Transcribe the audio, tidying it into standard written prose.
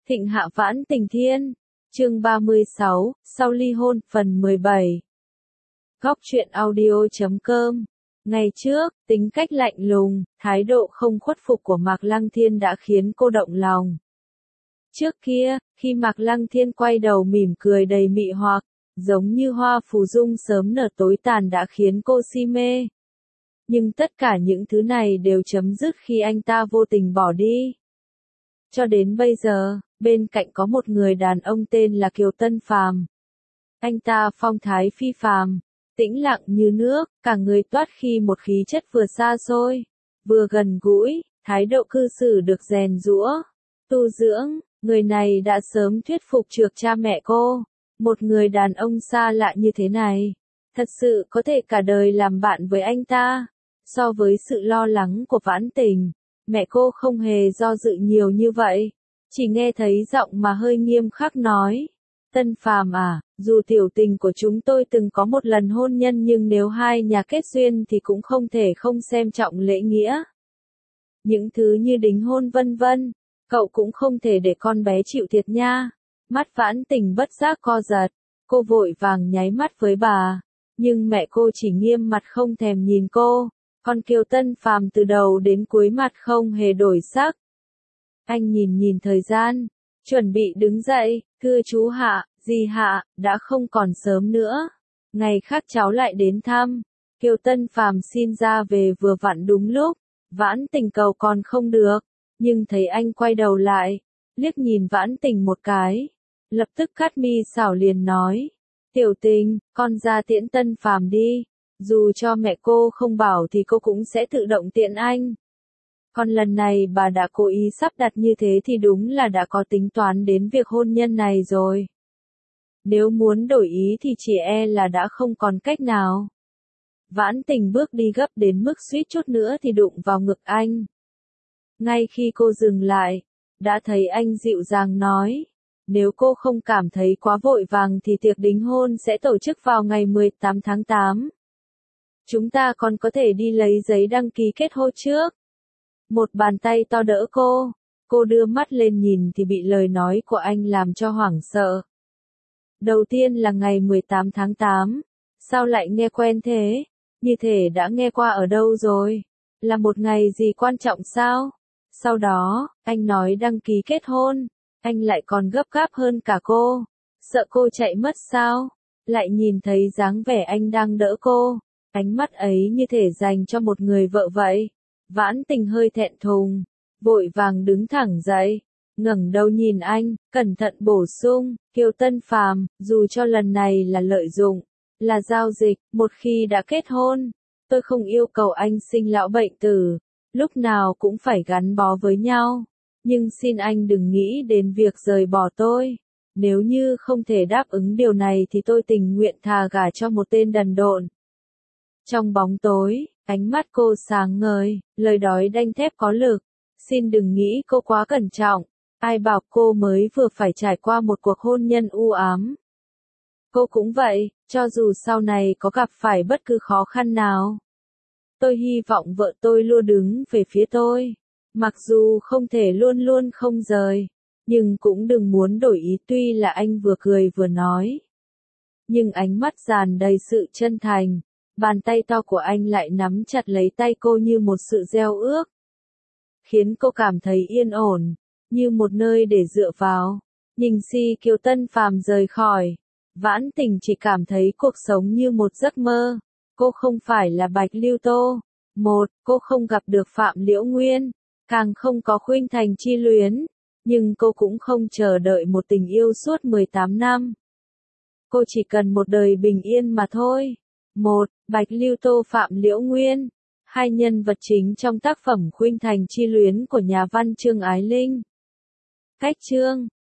Thịnh Hạ Vãn Tình Thiên, chương 36, sau ly hôn, phần 17. Góc truyện audio.com. Ngày trước, tính cách lạnh lùng, thái độ không khuất phục của Mạc Lăng Thiên đã khiến cô động lòng. Trước kia, khi Mạc Lăng Thiên quay đầu mỉm cười đầy mị hoặc, giống như hoa phù dung sớm nở tối tàn đã khiến cô si mê. Nhưng tất cả những thứ này đều chấm dứt khi anh ta vô tình bỏ đi. Cho đến bây giờ, bên cạnh có một người đàn ông tên là Kiều Tân Phàm. Anh ta phong thái phi phàm, tĩnh lặng như nước, cả người toát khi một khí chất vừa xa xôi, vừa gần gũi, thái độ cư xử được rèn giũa, tu dưỡng. Người này đã sớm thuyết phục được cha mẹ cô. Một người đàn ông xa lạ như thế này, thật sự có thể cả đời làm bạn với anh ta. So với sự lo lắng của Vãn Tình, mẹ cô không hề do dự nhiều như vậy. Chỉ nghe thấy giọng mà hơi nghiêm khắc nói. Tân Phàm à, dù tiểu tình của chúng tôi từng có một lần hôn nhân nhưng nếu hai nhà kết duyên thì cũng không thể không xem trọng lễ nghĩa. Những thứ như đính hôn vân vân, cậu cũng không thể để con bé chịu thiệt nha. Mắt Vãn Tình bất giác co giật, cô vội vàng nháy mắt với bà, nhưng mẹ cô chỉ nghiêm mặt không thèm nhìn cô, còn Kiều Tân Phàm từ đầu đến cuối mặt không hề đổi sắc. Anh nhìn thời gian, chuẩn bị đứng dậy, thưa chú Hạ, dì Hạ, đã không còn sớm nữa. Ngày khác cháu lại đến thăm. Kiều Tân Phàm xin ra về vừa vặn đúng lúc, Vãn Tình cầu còn không được, nhưng thấy anh quay đầu lại, liếc nhìn Vãn Tình một cái, lập tức cắt mi xảo liền nói, tiểu tình, con ra tiễn Tân Phàm đi, dù cho mẹ cô không bảo thì cô cũng sẽ tự động tiễn anh. Còn lần này bà đã cố ý sắp đặt như thế thì đúng là đã có tính toán đến việc hôn nhân này rồi. Nếu muốn đổi ý thì chỉ e là đã không còn cách nào. Vãn Tình bước đi gấp đến mức suýt chút nữa thì đụng vào ngực anh. Ngay khi cô dừng lại, đã thấy anh dịu dàng nói, nếu cô không cảm thấy quá vội vàng thì tiệc đính hôn sẽ tổ chức vào ngày 18 tháng 8. Chúng ta còn có thể đi lấy giấy đăng ký kết hôn trước. Một bàn tay to đỡ cô đưa mắt lên nhìn thì bị lời nói của anh làm cho hoảng sợ. Đầu tiên là ngày 18 tháng 8, sao lại nghe quen thế, như thể đã nghe qua ở đâu rồi, là một ngày gì quan trọng sao? Sau đó, anh nói đăng ký kết hôn, anh lại còn gấp gáp hơn cả cô, sợ cô chạy mất sao? Lại nhìn thấy dáng vẻ anh đang đỡ cô, ánh mắt ấy như thể dành cho một người vợ vậy. Vãn Tình hơi thẹn thùng, vội vàng đứng thẳng dậy, ngẩng đầu nhìn anh, cẩn thận bổ sung, Kiều Tân Phàm, dù cho lần này là lợi dụng, là giao dịch, một khi đã kết hôn, tôi không yêu cầu anh sinh lão bệnh tử, lúc nào cũng phải gắn bó với nhau, nhưng xin anh đừng nghĩ đến việc rời bỏ tôi. Nếu như không thể đáp ứng điều này thì tôi tình nguyện thà gả cho một tên đần độn. Trong bóng tối, ánh mắt cô sáng ngời, lời nói đanh thép có lực. Xin đừng nghĩ cô quá cẩn trọng. Ai bảo cô mới vừa phải trải qua một cuộc hôn nhân u ám. Cô cũng vậy, cho dù sau này có gặp phải bất cứ khó khăn nào. Tôi hy vọng vợ tôi luôn đứng về phía tôi. Mặc dù không thể luôn luôn không rời, nhưng cũng đừng muốn đổi ý. Tuy là anh vừa cười vừa nói, nhưng ánh mắt tràn đầy sự chân thành. Bàn tay to của anh lại nắm chặt lấy tay cô như một sự gieo ước, khiến cô cảm thấy yên ổn, như một nơi để dựa vào. Nhìn Kiều Tân Phàm rời khỏi, Vãn Tình chỉ cảm thấy cuộc sống như một giấc mơ. Cô không phải là Bạch Lưu Tô. Cô không gặp được Phạm Liễu Nguyên, càng không có Khuynh Thành chi luyến, nhưng cô cũng không chờ đợi một tình yêu suốt 18 năm. Cô chỉ cần một đời bình yên mà thôi. Bạch Lưu Tô Phạm Liễu Nguyên, hai nhân vật chính trong tác phẩm Khuynh Thành chi luyến của nhà văn Trương Ái Linh. Cách chương